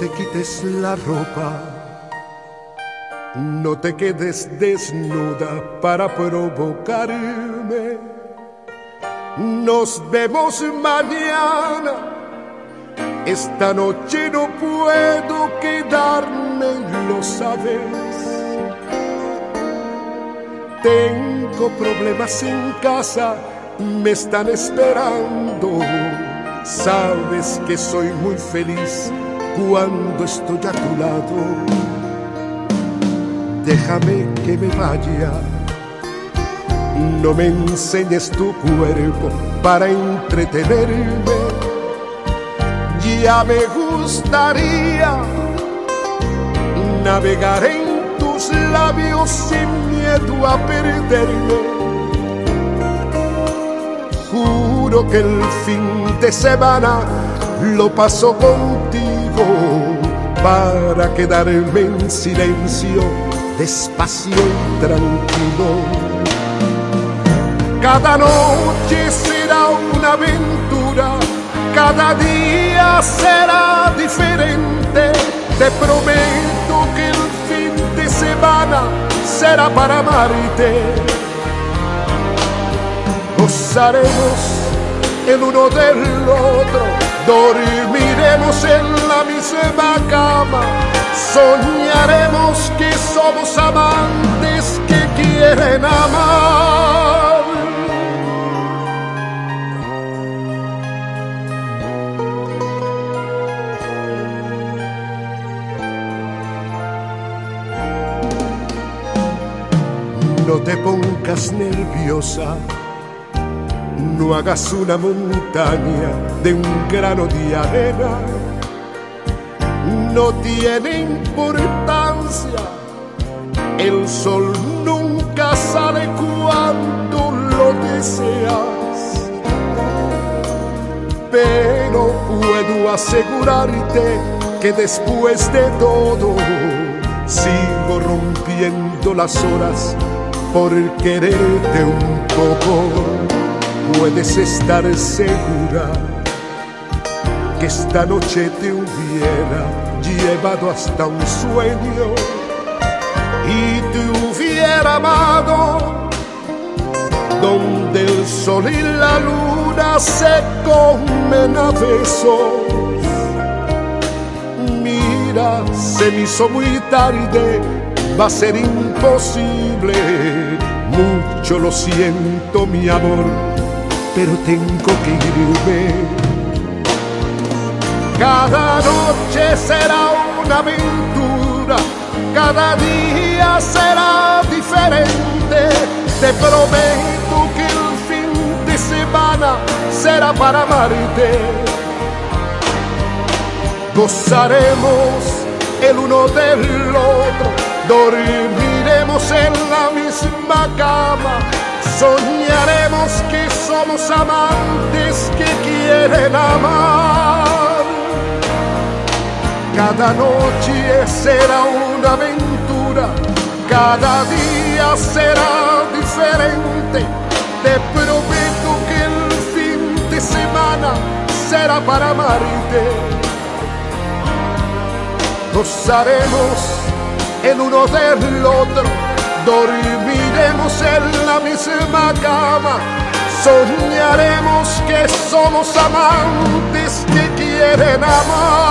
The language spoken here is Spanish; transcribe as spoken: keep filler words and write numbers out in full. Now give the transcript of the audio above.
te quites la ropa, no te quedes desnuda para provocarme. Nos vemos mañana, esta noche no puedo quedarme, lo sabes. Tengo problemas en casa, me están esperando. Sabes que soy muy feliz cuando estoy a tu lado. Déjame que me vaya, no me enseñes tu cuerpo para entretenerme. Ya me gustaría navegar en tus labios sin miedo a perderme. Juro que el fin de semana lo paso contigo para quedarme en silencio, despacio y tranquilo. Cada noche será una aventura, cada día será diferente. Te prometo que el fin de semana será para amarte. Gozaremos el uno del otro, dormiremos en la misma cama, soñaremos que somos amantes que quieren amar. No te pongas nerviosa, no hagas una montaña de un grano de arena. No tiene importancia, el sol nunca sale cuando lo deseas. Pero puedo asegurarte que después de todo sigo rompiendo las horas por quererte un poco. Puedes estar segura que esta noche te hubiera llevado hasta un sueño y te hubiera amado donde el sol y la luna se comen a besos. Mira, se me hizo muy tarde, va a ser imposible. Mucho lo siento, mi amor, pero tengo que irme. Cada noche será una aventura, cada día será diferente. Te prometo que el fin de semana será para amarte. Gozaremos el uno del otro, dormiremos en la misma cama, soñaremos que somos amantes que quieren amar. Cada noche será una aventura, cada día será diferente. Te prometo que el fin de semana será para amarte. Gozaremos el uno del otro, dormiremos en la misma cama, soñaremos que somos amantes que quieren amar.